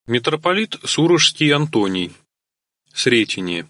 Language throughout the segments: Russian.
Митрополит Сурожский Антоний. Сретение.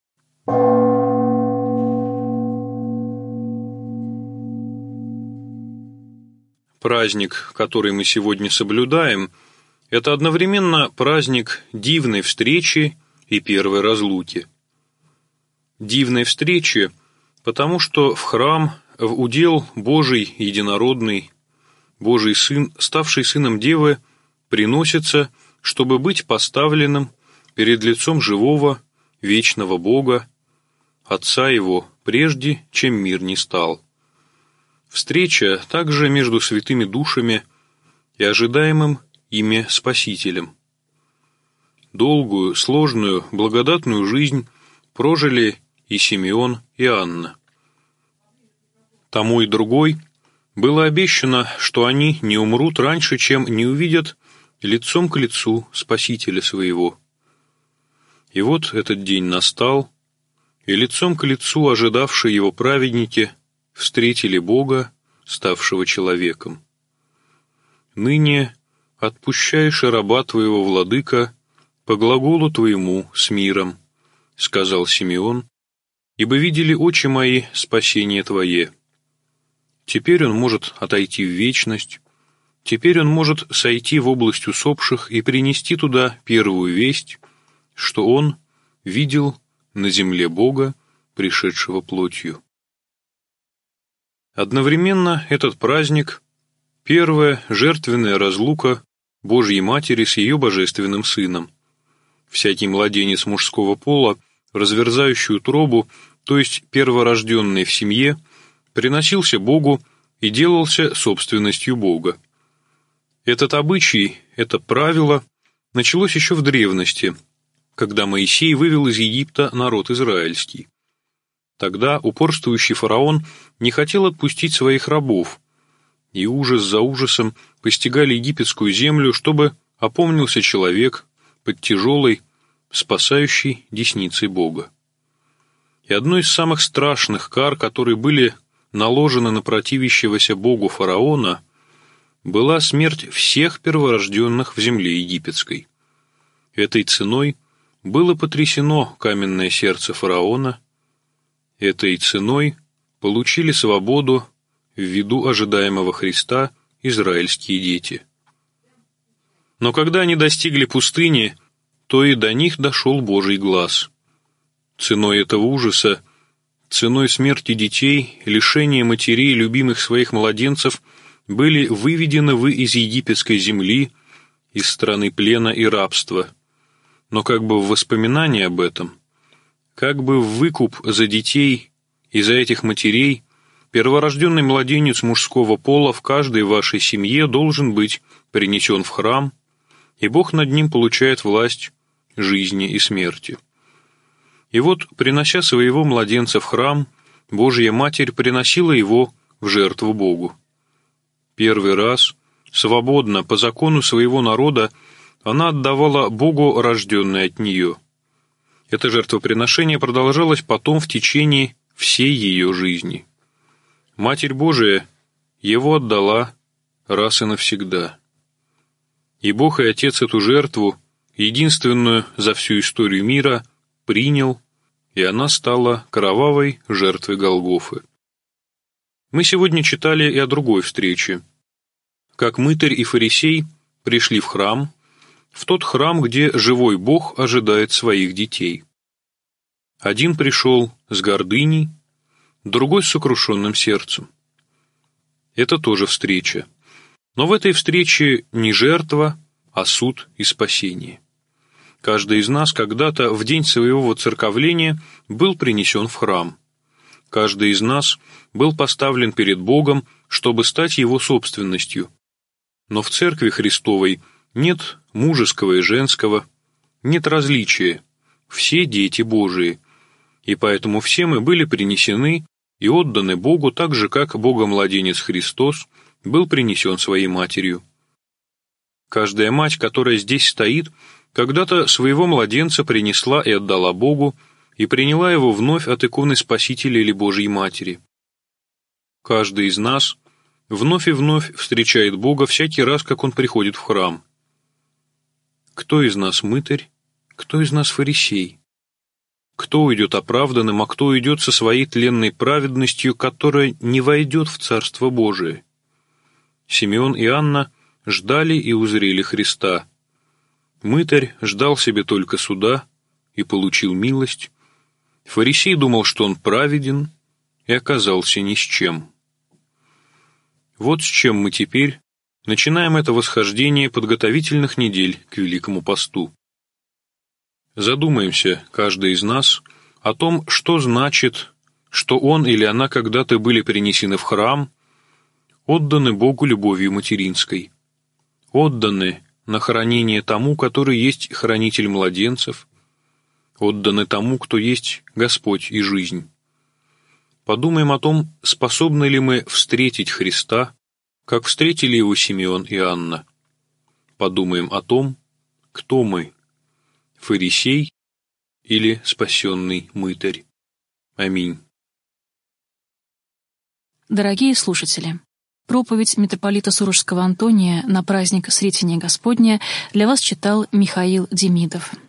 Праздник, который мы сегодня соблюдаем, это одновременно праздник дивной встречи и первой разлуки. Дивной встречи, потому что в храм, в удел Божий единородный, Божий Сын, ставший Сыном Девы, приносится, чтобы быть поставленным перед лицом живого, вечного Бога, Отца Его, прежде, чем мир не стал. Встреча также между святыми душами и ожидаемым ими Спасителем. Долгую, сложную, благодатную жизнь прожили и Симеон, и Анна. Тому и другой было обещано, что они не умрут раньше, чем не увидят лицом к лицу Спасителя своего. И вот этот день настал, и лицом к лицу ожидавшие его праведники встретили Бога, ставшего человеком. «Ныне отпущаешь раба твоего, владыка, по глаголу твоему с миром», — сказал Симеон, «ибо видели очи мои спасение твое». Теперь он может отойти в вечность, теперь он может сойти в область усопших и принести туда первую весть, что он видел на земле Бога, пришедшего плотью. Одновременно этот праздник – первая жертвенная разлука Божьей Матери с ее божественным Сыном. Всякий младенец мужского пола, разверзающий утробу, то есть перворожденный в семье, приносился Богу и делался собственностью Бога. Этот обычай, это правило началось еще в древности, когда Моисей вывел из Египта народ израильский. Тогда упорствующий фараон не хотел отпустить своих рабов, и ужас за ужасом постигали египетскую землю, чтобы опомнился человек под тяжелой, спасающей десницей Бога. И одной из самых страшных кар, которые были наложены на противящегося Богу фараона, была смерть всех перворожденных в земле египетской. Этой ценой было потрясено каменное сердце фараона, этой ценой получили свободу в виду ожидаемого Христа израильские дети. Но когда они достигли пустыни, то и до них дошел Божий глас. Ценой этого ужаса, ценой смерти детей, лишения матерей, любимых своих младенцев, были выведены вы из египетской земли, из страны плена и рабства. Но как бы в воспоминании об этом, как бы в выкуп за детей и за этих матерей, перворожденный младенец мужского пола в каждой вашей семье должен быть принесен в храм, и Бог над ним получает власть жизни и смерти. И вот, принося своего младенца в храм, Божья Матерь приносила его в жертву Богу. Первый раз, свободно, по закону своего народа, она отдавала Богу рожденное от нее. Это жертвоприношение продолжалось потом в течение всей ее жизни. Матерь Божия его отдала раз и навсегда. И Бог и Отец эту жертву, единственную за всю историю мира, принял, и она стала кровавой жертвой Голгофы. Мы сегодня читали и о другой встрече. Как мытарь и фарисей пришли в храм, в тот храм, где живой Бог ожидает своих детей. Один пришел с гордыней, другой с сокрушенным сердцем. Это тоже встреча. Но в этой встрече не жертва, а суд и спасение. Каждый из нас когда-то в день своего воцерковления был принесен в храм. Каждый из нас был поставлен перед Богом, чтобы стать Его собственностью. Но в Церкви Христовой нет мужеского и женского, нет различия, все дети Божии, и поэтому все мы были принесены и отданы Богу так же, как Богомладенец Христос был принесен своей матерью. Каждая мать, которая здесь стоит, когда-то своего младенца принесла и отдала Богу, и приняла его вновь от иконы Спасителя или Божьей Матери. Каждый из нас вновь и вновь встречает Бога всякий раз, как он приходит в храм. кто из нас мытарь, кто из нас фарисей? Кто уйдет оправданным, а кто уйдет со своей тленной праведностью, которая не войдет в Царство Божие? Симеон и Анна ждали и узрели Христа. Мытарь ждал себе только суда и получил милость. Фарисей думал, что он праведен, и оказался ни с чем. Вот с чем мы теперь начинаем это восхождение подготовительных недель к Великому посту. Задумаемся, каждый из нас, о том, что значит, что он или она когда-то были принесены в храм, отданы Богу любовью материнской, отданы на хранение тому, который есть хранитель младенцев, отданы тому, кто есть Господь и жизнь. Подумаем о том, способны ли мы встретить Христа, как встретили его Симеон и Анна. Подумаем о том, кто мы, фарисей или спасенный мытарь. Аминь. Дорогие слушатели, проповедь митрополита Сурожского Антония на праздник Сретения Господня для вас читал Михаил Демидов.